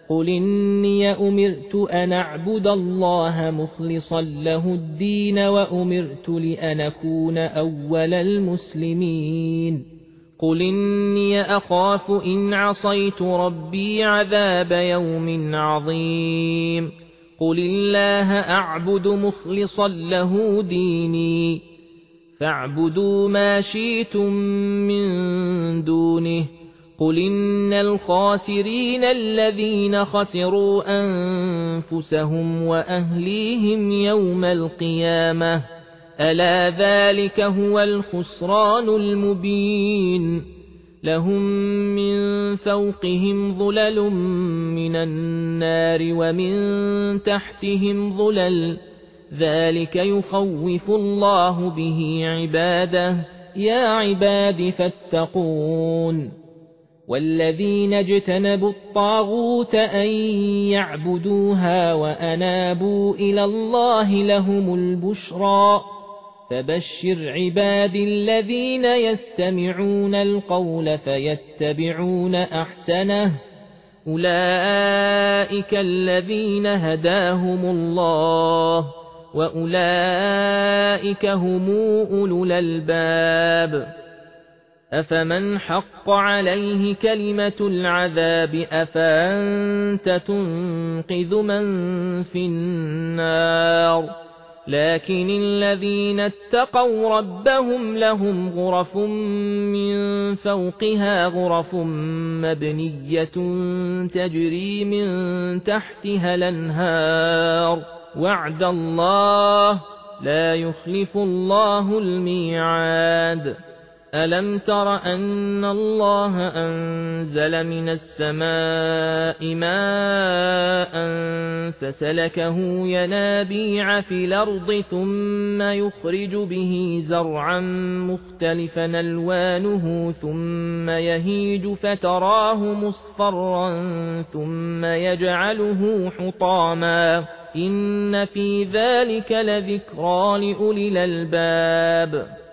قل إني أمرت أن أعبد الله مخلصا له الدين وأمرت لأن أكون أول المسلمين قل إني أخاف إن عصيت ربي عذاب يوم عظيم قل الله أعبد مخلصا له ديني فاعبدوا ما شئتم من دونه قل إن الخاسرين الذين خسروا أنفسهم وأهليهم يوم القيامة ألا ذلك هو الخسران المبين لهم من فوقهم ظلل من النار ومن تحتهم ظلل ذلك يخوف الله به عباده يا عباد فاتقون والذين اجتنبوا الطاغوت أن يعبدوها وأنابوا إلى الله لهم البشرى فبشر عباد الذين يستمعون القول فيتبعون أحسنه أولئك الذين هداهم الله وأولئك هم أولو الألباب أفمن حق عليه كلمة العذاب أفأنت تنقذ من في النار لكن الذين اتقوا ربهم لهم غرف من فوقها غرف مبنية تجري من تحتها الأنهار وعد الله لا يخلف الله الميعاد ألم تر أن الله أنزل من السماء ماء فسلكه ينابيع في الأرض ثم يخرج به زرعا مختلفا ألوانه ثم يهيج فتراه مصفرا ثم يجعله حطاما إن في ذلك لذكرى لأولي الألباب